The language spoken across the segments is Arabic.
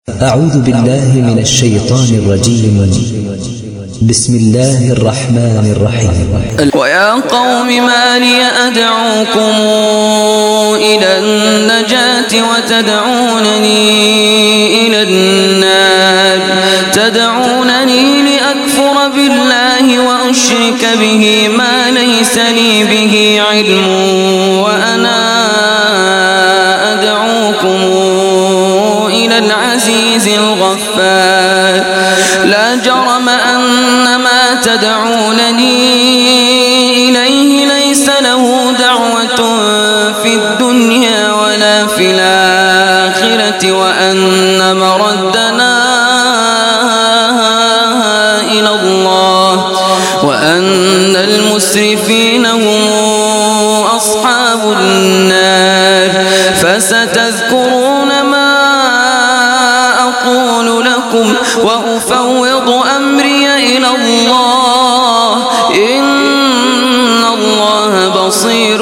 أعوذ بالله من الشيطان الرجيم. بسم الله الرحمن الرحيم. ويا قوم ما لي أدعوكم إلى النجاة وتدعونني إلى النار تدعونني لأكفر بالله وأشرك به ما ليس لي به علم وأنا أدعوكم إلى العزيز الغفار لا جرم أن ما تدعونني إليه ليس له دعوة في الدنيا ولا في الآخرة وأن مردنا إلى الله وأن المسرفين هم أصحاب النار فستذكرون ما أقول لكم وأفوض أمري إلى الله إن الله بصير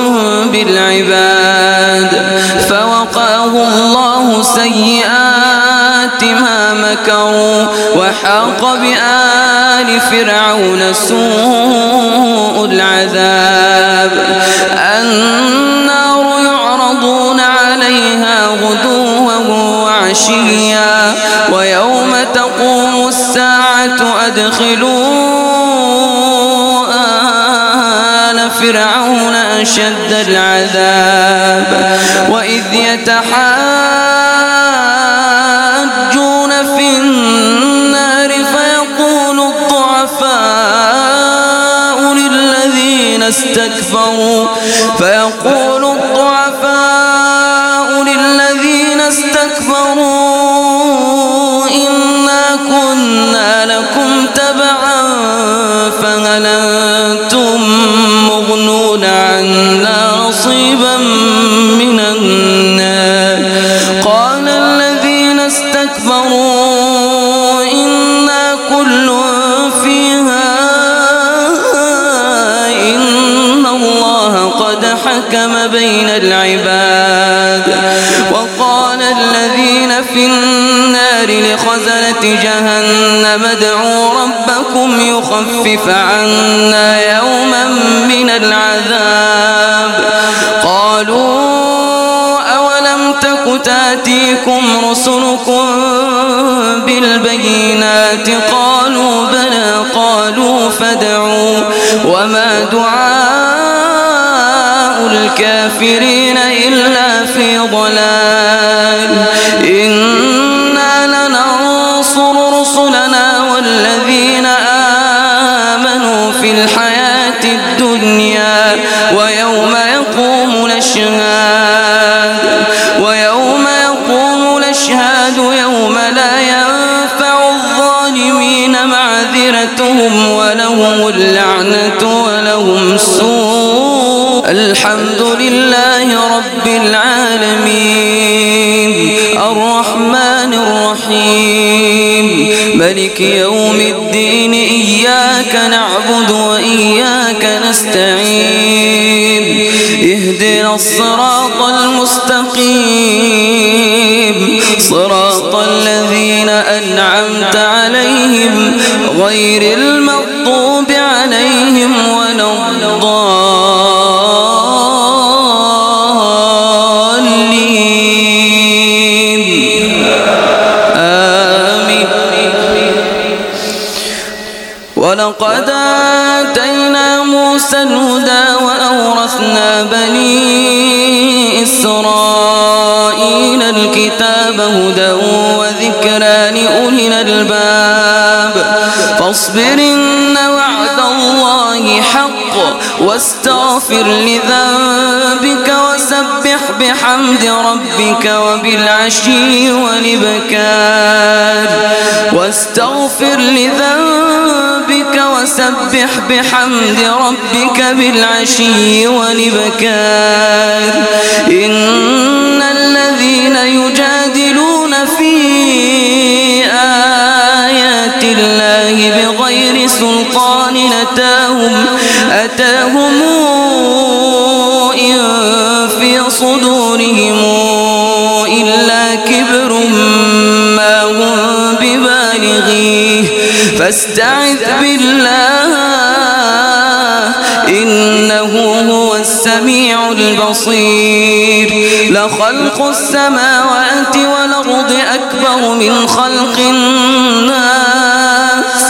بالعباد فوقاه الله سيئات ما مكروا وحاق بآل فرعون سوء العذاب النار يعرضون عليها غدوا وعشيا ويوم تقوم الساعة أدخلوا آل فرعون أشد العذاب وإذ يتحاجون في النار فيقول الضعفاء للذين استكبروا إنا كنا لكم تبعا فهل أنتم مغنون عنا نصيبا من النار قال الذين استكبروا إنا كل فيها إن الله قد حكم بين العباد وقال الذين في النار لخزنة جهنم ادعوا ربكم يخفف عنا يوما من العذاب قالوا أولم تك تأتيكم رسلكم بالبينات قالوا بلى قالوا فادعوا وما دعاء الكافرين إلا في ضلال إنا لننصر رسلنا والذين آمنوا في الحياة الدنيا ويوم يقوم الأشهاد يوم لا ينفع الظالمين معذرتهم ولهم اللعنة ولهم سوء الحمد لله رب العالمين الرحمن الرحيم ملك يوم الدين إياك نعبد وإياك نستعين اهدنا الصراط المستقيم صراط الذين أنعمت عليهم غير المغضوب عليهم ولا الضالين آمين ولقد آتينا موسى الهدى وأورثنا بني إسرائيل الكتاب هدى وذكرى لأولي الألباب فاصبر إن وعد الله حق واستغفر لذنبك وسبح بحمد ربك وبالعشي والإبكار واستغفر لذنبك وسبح بحمد ربك بالعشي والإبكار إن الذين يجادلون في آيات الله بغير سلطان أتاهم إن في صدورهم إلا كبر بالغيه فاستعذ بالله إنه هو السميع البصير. لخلق السماوات والأرض أكبر من خلق الناس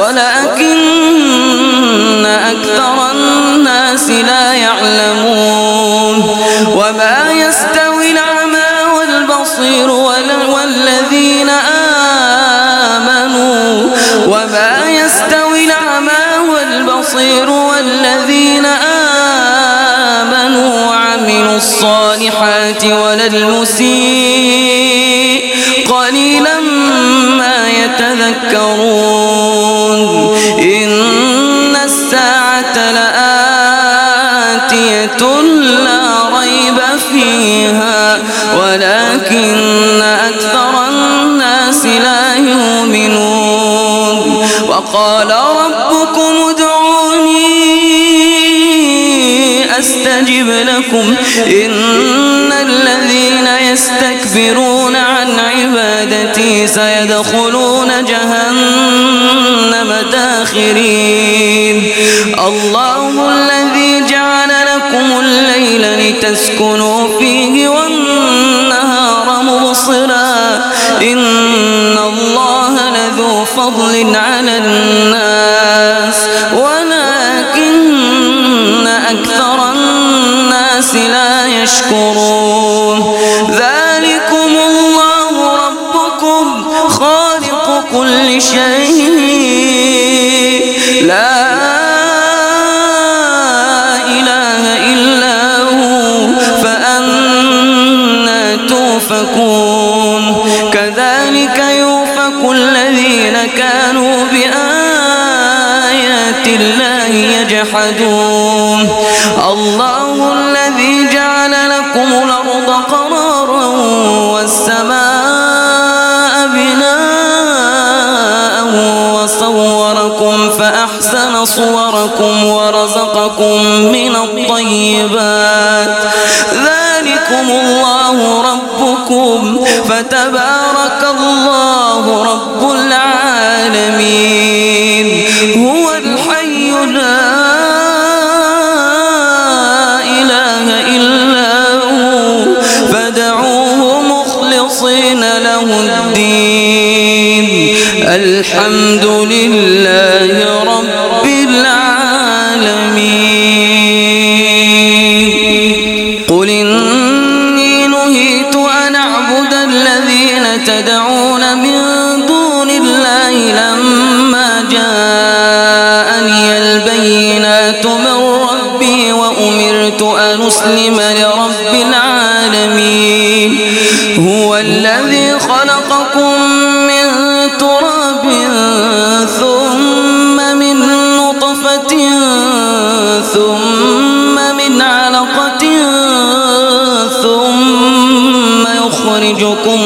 ولكن أكثر الناس لا يعلمون. وما يستوي الأعمى والبصير والذين آمنوا وما يستوي الأعمى والبصير والذين آمنوا وعملوا الصالحات ولا المسيء قليلا ما يتذكرون. إن الساعة لآتية لا ريب فيها ولكن أكثر الناس لا يؤمنون. وقال ربكم ادعوني أستجب لكم إن الذين يستكبرون عن عبادتي سيدخلون جهنم داخرين. الله الذي جعل لكم الليل لتسكنوا فيه والنهار مبصرا إن الله لذو فضل على الناس ولكن أكثر الناس لا يشكرون. ذلكم الله ربكم خالق كل شيء لا إله إلا هو فأنى توفكون. كذلك يؤفك الذين كانوا بآيات الله يجحدون. الله الذي جعل لكم الأرض قرارا والسماء بناء وصوركم فأحسن صوركم ورزقكم من الطيبات. ذلكم الله ربكم فتبارك الله رب العالمين. هو الحي لا إله إلا هو فادعوه مخلصين له الدين. الحمد لله رب العالمين. قل إني نهيت أن أعبد الذين تدعون من دون الله لما جاءني البينات من ربي وأمرت أن أسلم لرب العالمين. هو الذي خلقكم من تراب ثم من نطفة ثم من علقة ثم يخرجكم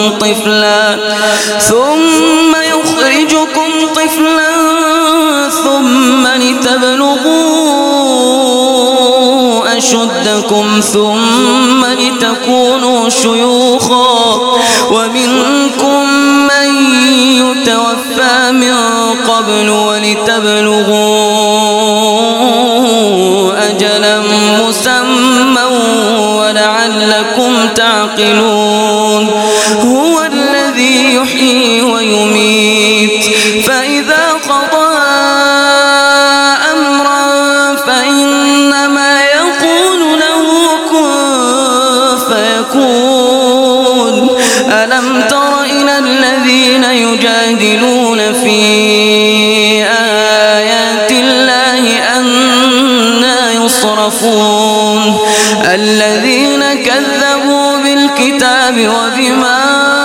طفلا ثم لتبلغوا أشدكم ثم لتكونوا شيوخا ومنكم من يتوفى من قبل ولتبلغوا أجلا مسمى ولعلكم تعقلون. هو الذي يحيي ويميت فإذا قضى أمرا فإنما يقول له كن فيكون. ألم تر إلى الذين يجادلون في آيات الله أنى يصرفون. الذين كذبوا بالكتاب وبما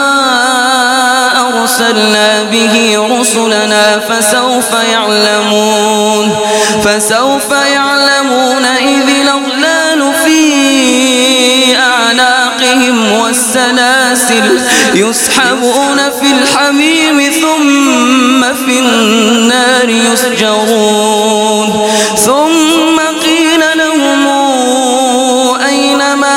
أرسلنا به رسلنا فسوف يعلمون إذ الأغلال في أعناقهم والسلاسل يسحبون في الحميم ثم في النار يسجرون. ثم قيل لهم أين ما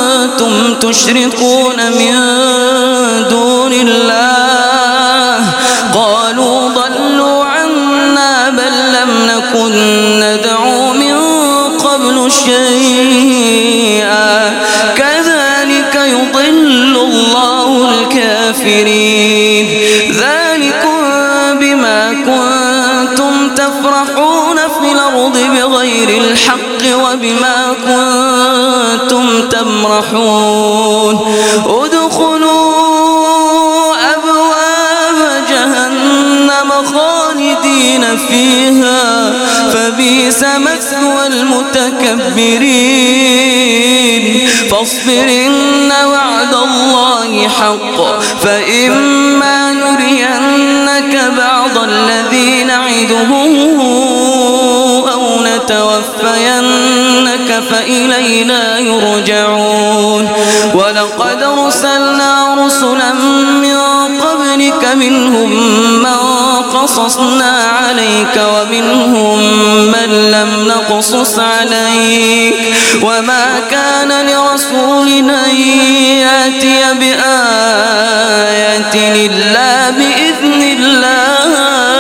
كنتم تشركون من دون الله الكافرين ذلكم بما كنتم تفرحون في الأرض بغير الحق وبما كنتم تمرحون ادخلوا أبواب جهنم خالدين فيها فبئس مثوى المتكبرين فاصبر إن وعد الله حق فإما نرينك بعض الذي نعدهم أو نتوفينك فإلينا يرجعون ولقد أرسلنا رسلا من قبلك منهم من قصصنا عليك ومنهم من لم نقصص عليك وما كان لرسول أن يأتي بآية إلا بإذن الله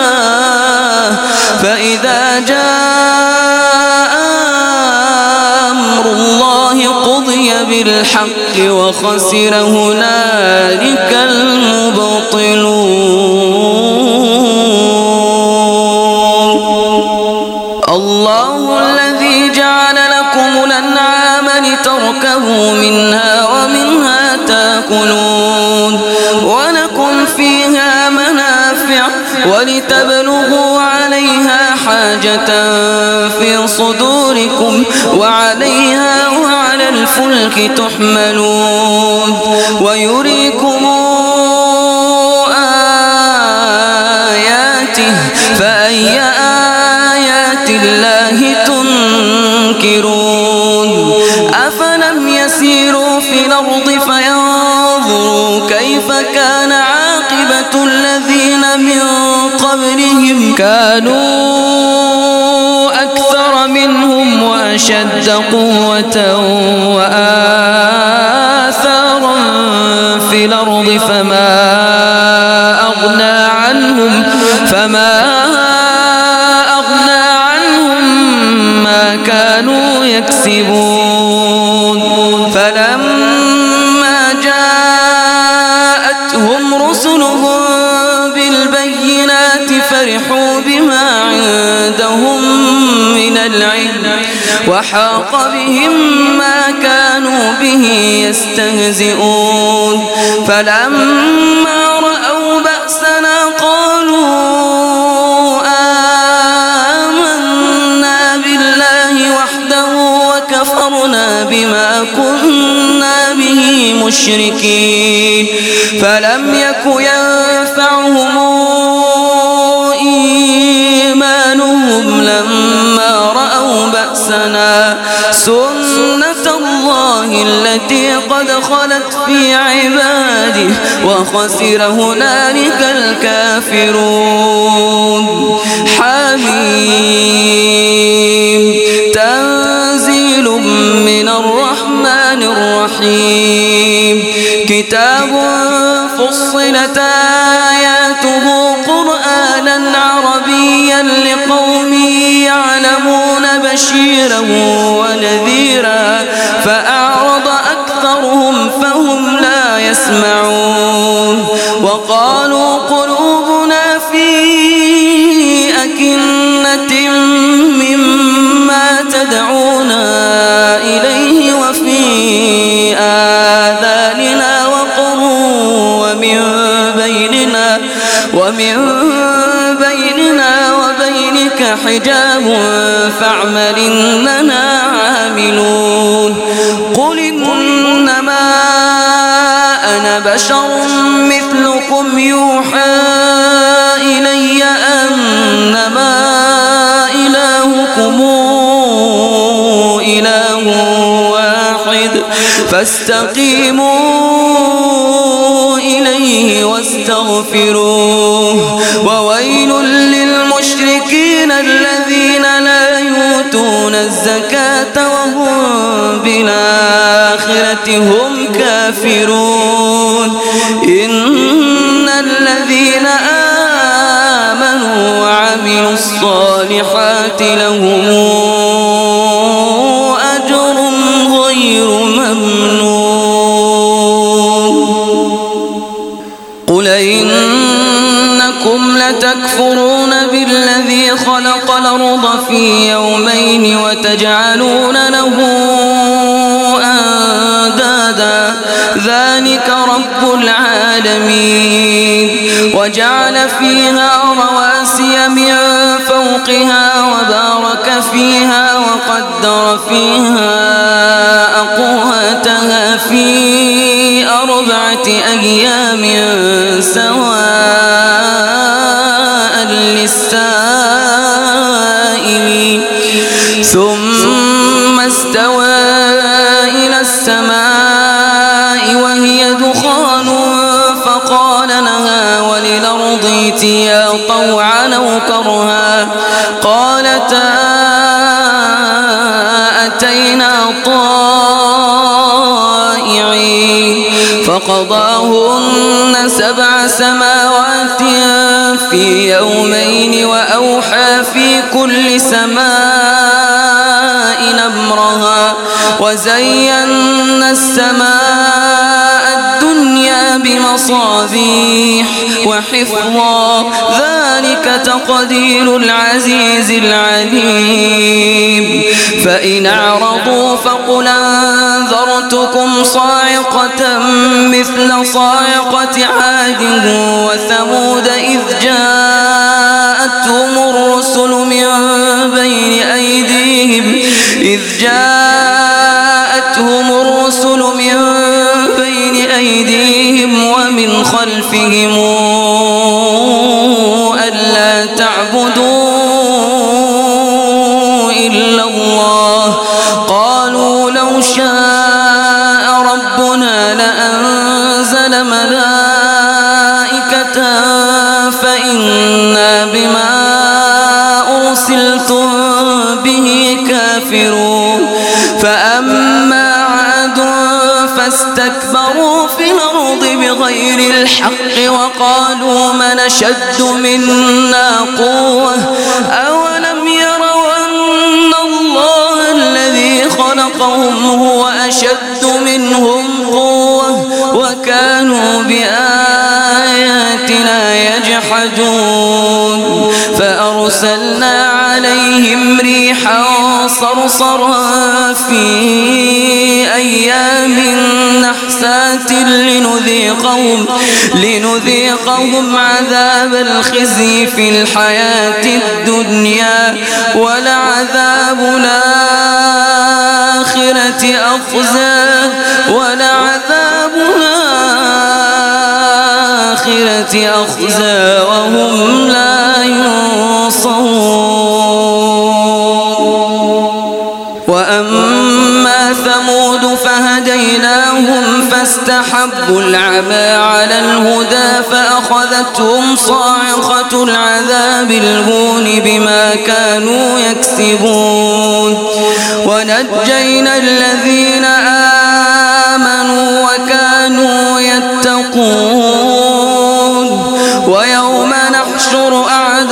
فإذا جاء أمر الله قضي بالحق وخسر هنالك المبطلون الله الذي جعل لكم الأنعام لتركبوا منها ومنها تأكلون ولكم فيها منافع ولتبلغوا عليها حاجة في صدوركم وعليها وعلى الفلك تحملون ويريكم آياته فأي آيات الله تنكرون أفلم يسيروا في الأرض فينظروا كيف كان عاقبة الذين من قبلهم كانوا أكثر منهم وأشد قوة وآثارا في الأرض فما أغنى عنهم ما كانوا يكسبون فلما جاءتهم رسلهم بالبينات فرحوا بما عندهم من العلم وحاق بهم ما كانوا به يستهزئون فلما رأوا بأسنا قالوا آمنا بالله وحده وكفرنا بما كنا به مشركين فلم يك ينفعهم إيمانهم لما رأوا بأسنا سنة الله التي قد خلت في عباده وخسر هنالك الكافرون حميم تنزيل من الرحمن الرحيم كتاب فصلت آياته قرآنا عربيا لقوم يعلمون بشيرا ونذيرا فأعرض أكثرهم فهم لا يسمعون وقالوا قلوبنا في أكنة مما تدعونا إليه وفي آذاننا وقر ومن بيننا وبينك حجاب فاعمل إننا عاملون قل إنما أنا بشر مثلكم يوحى إلي أنما إلهكم إله واحد فاستقيموا إليه واستغفروه وويل للمشركين الذين لا يؤتون الزكاة وهم بالآخرة هم كافرون إن الذين آمنوا وعملوا الصالحات لهم أجر غير ممنون قل إنكم لتكفرون بالذي خلق الأرض في يومين وتجعلون له أندادا ذلك رب العالمين وجعل فيها رواسي من فوقها وبارك فيها وقدر فيها أقواتها في 4 أيام سواء للسائلين ثم استوى إلى السماء وهي دخان فقال لها وللأرض ائتيا طوعا أو كرها قالتا أتينا طائعين فقضاهن 7 سماوات في يومين وأوحى في كل سماء أمرها وزينا السماء الدنيا بمصابيح وحفظا ذلك تقدير العزيز العليم فإن أعرضوا فقل أنذرتكم صاعقة مثل صاعقة عاد وثمود إذ جاءتهم الرسل من بين أيديهم ومن خلفهم ألا تعبدوا إلا الله قالوا لو شاء ربنا لأنزل ملائكة فإنا بما أرسلتم به كافرون فأما عاد فاستكبروا في الأرض بغير الحق وقالوا من أشد منا قوة أولم يروا أن الله الذي خلقهم هو أشد منهم قوة وكانوا بآياتنا يجحدون فأرسلنا عليهم ريحا صرصرا في أيام نحسات لنذيقهم عذاب الخزي في الحياة الدنيا ولعذاب الآخرة أخزى وهم لا ينصرون وأما ثمود فهديناهم فاستحبوا العمى على الهدى فأخذتهم صاعقة العذاب الهون بما كانوا يكسبون ونجينا الذين آمنوا وكانوا يتقون ويوم نحشر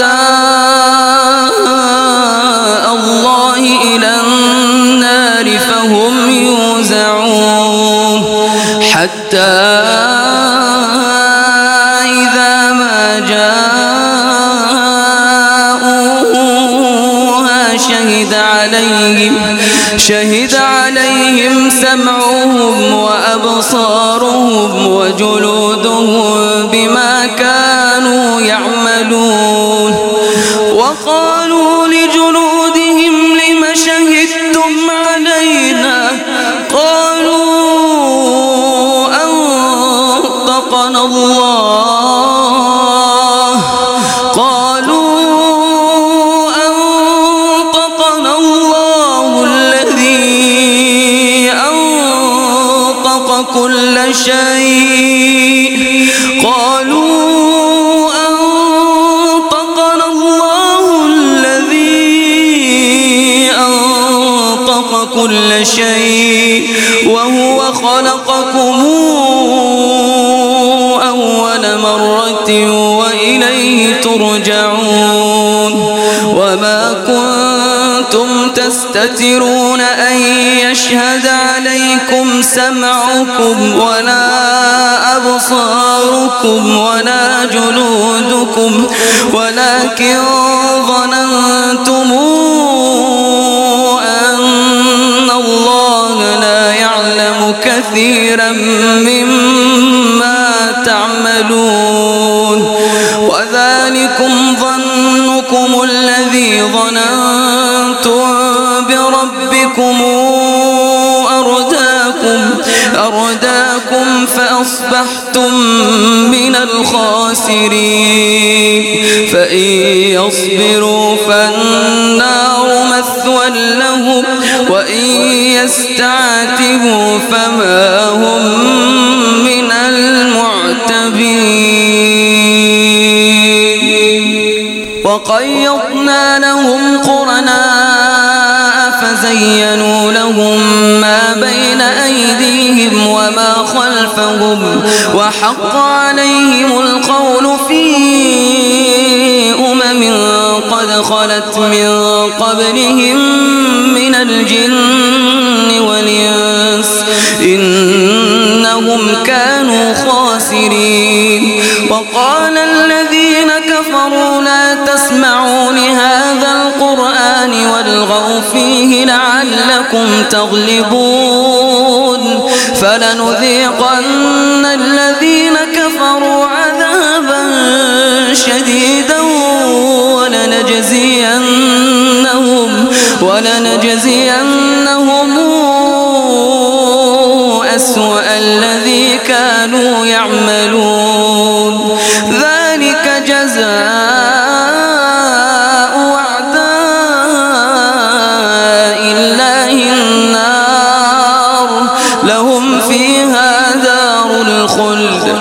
أعداء الله إلى النار فهم يوزعون حتى إذا ما جاءوها شهد عليهم سمعهم وأبصارهم وجلودهم بما كانوا يعملون وقالوا لجلودهم لم شهدتم علينا قالوا أنطقنا الله الذي أنطق كل شيء وهو خلقكم أول مرة وإليه ترجعون وما كنتم تستطيعون تستترون أن يشهد عليكم سمعكم ولا أبصاركم ولا جلودكم ولكن ظننتم أن الله لا يعلم كثيرا مما تعملون وذلكم ظنكم الذي ظننتم بربكم أرداكم فأصبحتم من الخاسرين فإن يصبروا فالنار مثوى لهم وإن يستعتبوا فما هم من المعتبين وقيضنا لهم قرناء فزينوا لهم ما بين أيديهم وما خلفهم وحق عليهم القول في قد خلت من قبلهم من الجن والإنس إنهم كانوا خاسرين وقال الذين كفروا لا تسمعوا لهذا القرآن والغوا فيه لعلكم تغلبون فلنذيقن الذين كفروا عذابا شديدا ولنجزينهم أسوأ الذي كانوا يعملون ذلك جزاء أعداء الله النار لهم فيها دار الخلد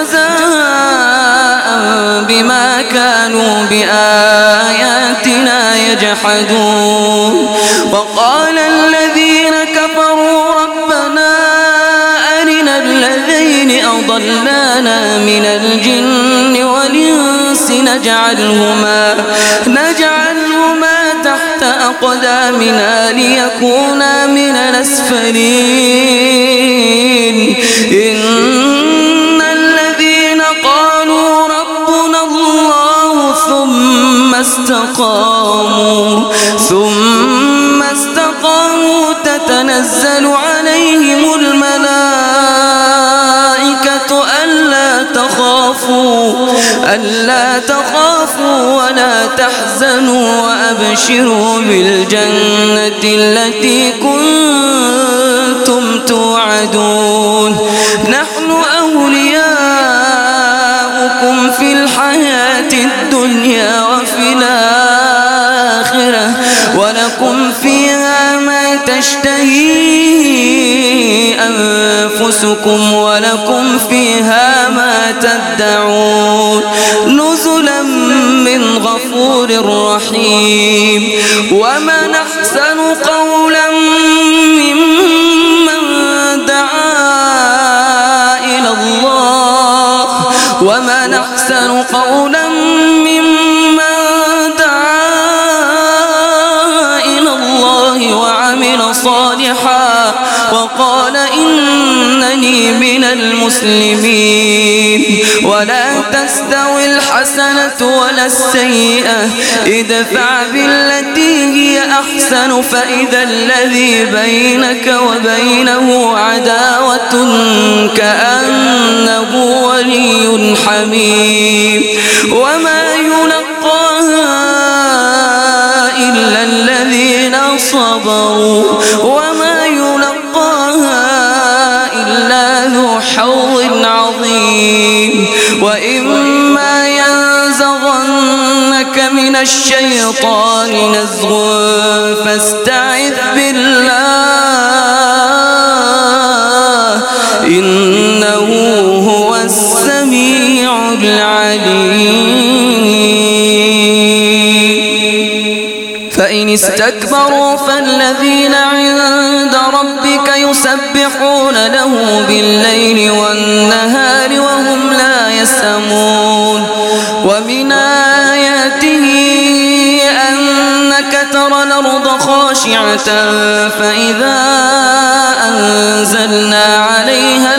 جزاء بما كانوا بآياتنا يجحدون وقال الذين كفروا ربنا أرنا الذين أضلانا من الجن والإنس نجعلهما تحت أقدامنا ليكونا من الأسفلين إن الذين قالوا ربنا الله ثم استقاموا تتنزل عليهم الملائكة ألا تخافوا ولا تحزنوا وأبشروا بالجنة التي كنتم توعدون نحن أولياؤكم في الحياة الدنيا وفي الآخرة ولكم فيها ما تشتهي أنفسكم ولكم فيها ما تدعون نزلا من غفور رحيم ومن أحسن قولا ممن دعا إلى الله ومن أحسن قولا ممن دعا إلى الله وعمل صالحا وقال إنني من المسلمين ولا تستوي الحسنة ولا السيئة ادفع بالتي هي أحسن فإذا الذي بينك وبينه عداوة كأنه ولي حميم وما يلقاها إلا الذين صبروا وما يلقاها إلا ذو حظ عظيم وإما ينزغنك من الشيطان نزغ فاستعذ بالله إنه هو السميع العليم فإن استكبروا فالذين عند ربك يسبحون له بالليل والنهار وهم لا يسأمون ومن آياته أنك أنك ترى الأرض خاشعة فإذا أنزلنا عليها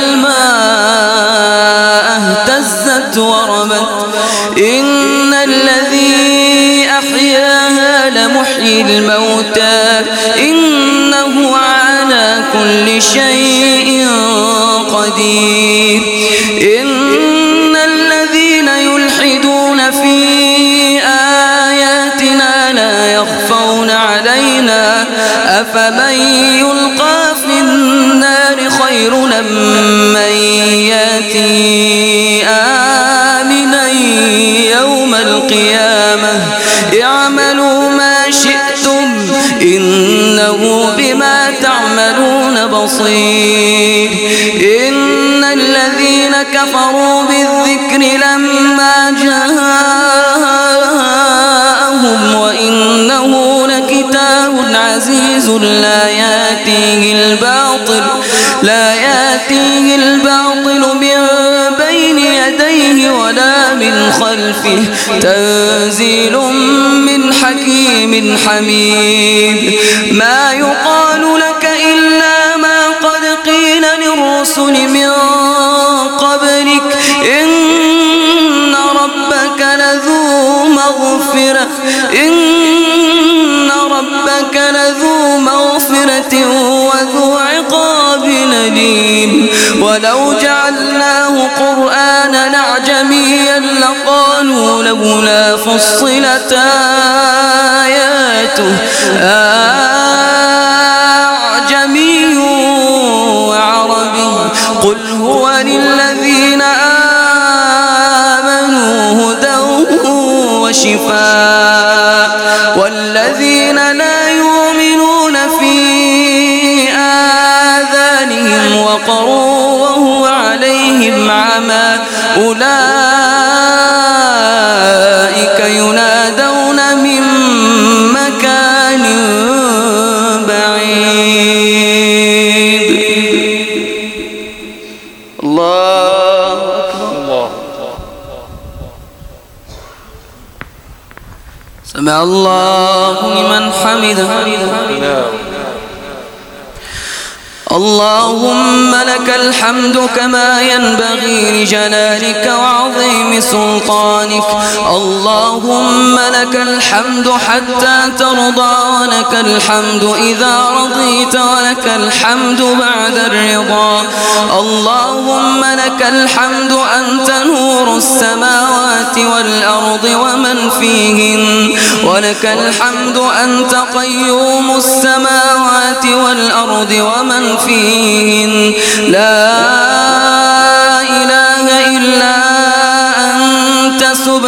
الماء اهتزت وربت إن الذي أحياها لمحيي الموتى إنه على كل شيء قدير. إن الذين يلحدون في آياتنا لا يخفون علينا أفمن يلقى في النار خير من ياتي آمنا يوم القيامة اعملوا ما شئتم إنه بما تعملون بصير. إن الذين كفروا بالذكر لما جاءهم وإنه لكتاب عزيز لا يأتيه الباطل من بين يديه ولا من خلفه تنزيل من حكيم حميد. ما يقال لك إلا ما قد قيل للرسل من قبلك إن ربك لذو مغفرة وذو عقاب أليم. ولو جعلناه قرآنا أعجميا لقالوا لولا فصلت آياته أعجمي وعربي قل هو للذين آمنوا هدى وشفاء والذين لا يؤمنون في آذانهم وقر وهو عليهم عمى أولئك ينادون من مكان بعيد. الله أكبر. سمع الله لمن حمده. اللهم لك الحمد كما ينبغي لجلالك وعظيم سلطانك. اللهم لك الحمد حتى ترضى ولك الحمد إذا رضيت ولك الحمد بعد الرضا. اللهم لك الحمد أنت نور السماوات والأرض ومن فيهن ولك الحمد أنت قيوم السماوات والأرض ومن فيهن لا إله إلا أنت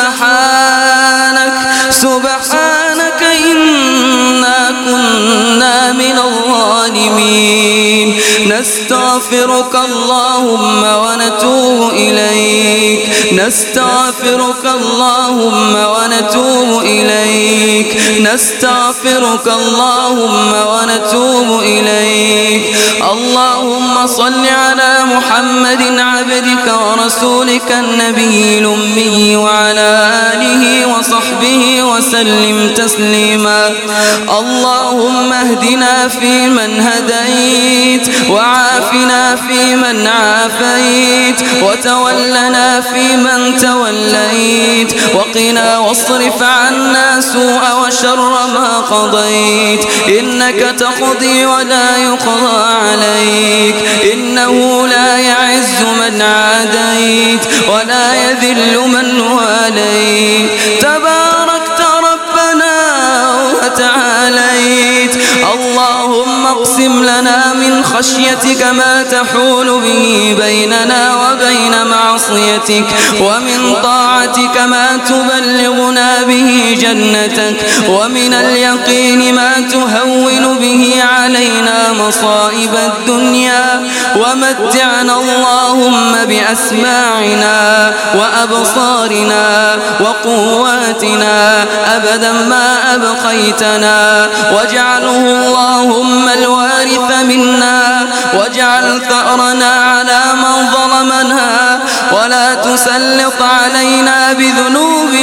سبحانك إنا كنا من الظالمين. نستغفرك اللهم ونتوب إليك. نستغفرك اللهم ونتوب إليك. نستغفرك اللهم ونتوب إليك. اللهم صل على محمد عبدك ورسولك النبي الأمي وعلى آله وصحبه وسلم تسليما. اللهم اهدنا فيمن هديت وعافنا فيمن عافيت وتولنا فيمن توليت وقنا واصرف عنا سوء وشر ما قضيت إنك تقضي ولا يقضى عليك إنه لا يعز من عاديت ولا يذل من واليت تباركت ربنا وتعاليت. اللهم اقسم لنا من خشيتك ما تحول به بيننا وبين معصيتك ومن طاعتك ما تبلغنا به جنتك ومن اليقين ما تهون به علينا مصائب الدنيا ومتعنا اللهم بأسماعنا وأبصارنا وقواتنا أبدا ما أبقيتنا واجعله اللهم الوارث منا واجعل ثأرنا على من ظلمنا ولا تسلط علينا بذنوبنا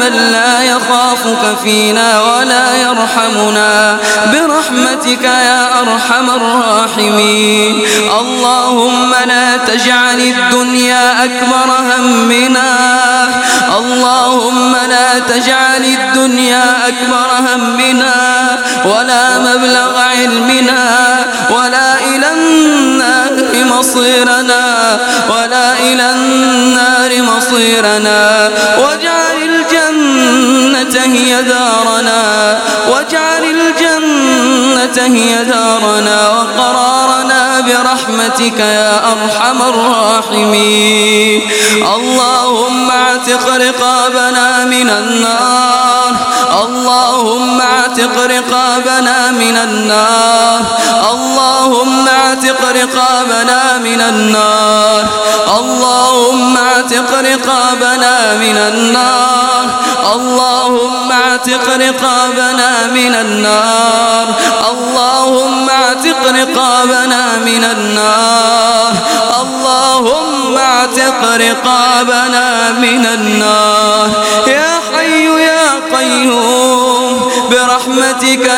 من لا يخافك فينا ولا يرحمنا برحمتك يا أرحم الراحمين. اللهم لا تجعل الدنيا أكبر همنا، اللهم لا تجعل الدنيا أكبر همنا ولا مبلغ علمنا ولا إلى النار مصيرنا، ولا إلى النار مصيرنا. واجعل الجنة هي دارنا، واجعل الجنة هي دارنا وقرارنا برحمتك يا أرحم الراحمين. اللهم اعتق رقابنا من النار، اللهم اعتق رقابنا من النار، اللهم اعتق رقابنا من النار، اللهم اعتق رقابنا من النار، اللهم اعتق رقابنا من النار، اللهم اعتق رقابنا من النار، اللهم اعتق رقابنا من النار. يا حي يا قيوم برحمتك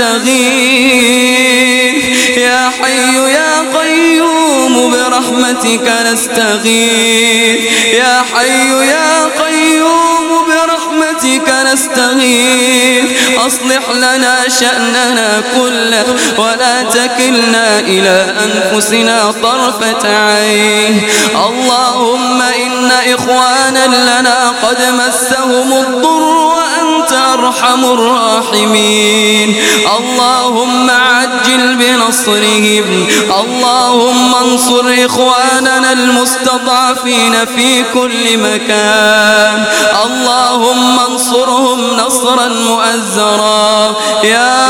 نستغيث، يا حي يا قيوم برحمتك نستغيث، يا حي يا قيوم برحمتك نستغيث. أصلح لنا شأننا كله ولا تكلنا إلى أنفسنا طرفة عين. اللهم إن إخوانا لنا قد مسهم الضر وأنت أرحم الراحمين. اللهم عجل بنصرهم، اللهم انصر إخواننا المستضعفين في كل مكان، اللهم انصرهم نصرا مؤزرا يا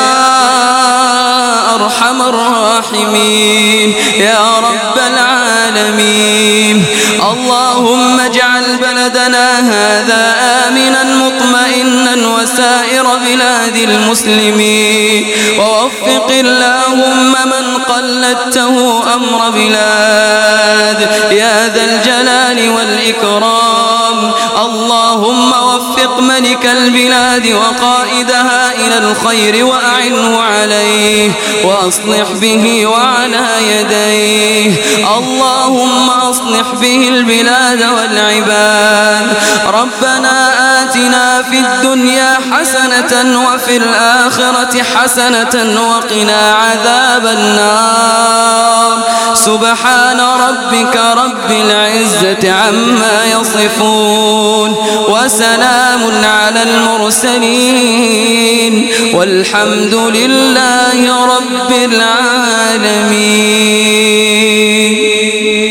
أرحم الراحمين يا رب العالمين. اللهم اجعل بلدنا هذا آمنا مطمئنا وسائر بلاد المسلمين، ووفق اللهم من قلدته أمر بلاد يا ذا الجلال والإكرام. اللهم وفق ملك البلاد وقائدها إلى الخير وأعنه عليه وأصلح به وعلى يديه. اللهم أصلح به البلاد والعباد. ربنا آتنا في الدنيا حسنة وفي الآخرة حسنة وقنا عذاب النار. سبحان ربك رب العزة عما يصفون وسلام على المرسلين والحمد لله رب العالمين.